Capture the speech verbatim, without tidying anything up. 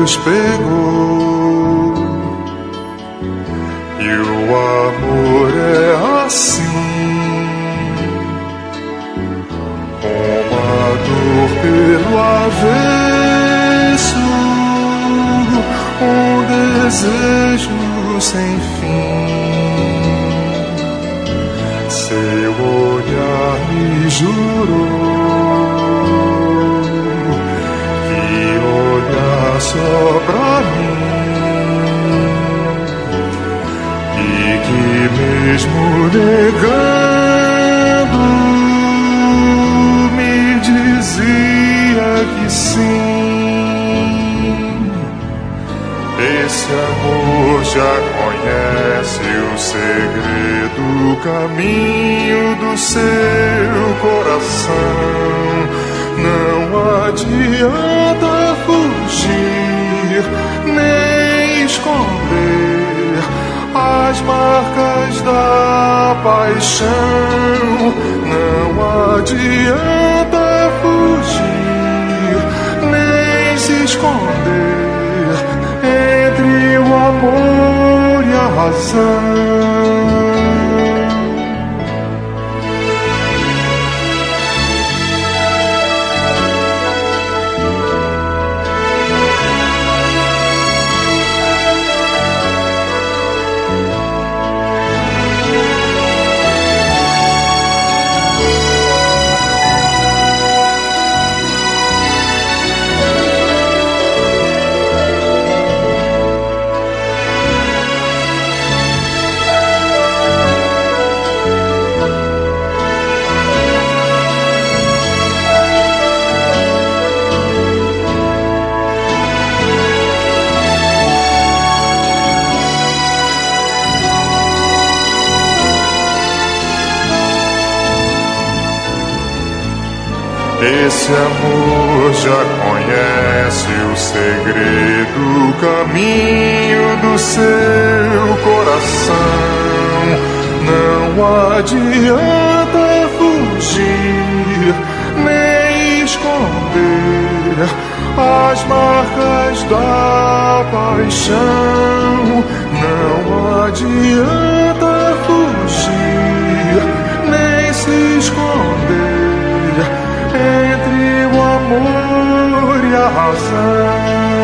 nos pegou. E o amor é assim, uma dor pelo avesso, um desejo sem fim. Seu olhar me jurou que olhar só pra mim, e que mesmo negando me dizia que sim. Esse amor já conhece o segredo, o caminho do seu coração. Não adianta fugir nem esconder as marcas da paixão. Não adianta fugir nem se esconder entre o amor e a razão. Esse amor já conhece o segredo, o caminho do seu coração. Não adianta fugir nem esconder as marcas da paixão. Não adianta fugir nem se esconder entre o amor e a razão.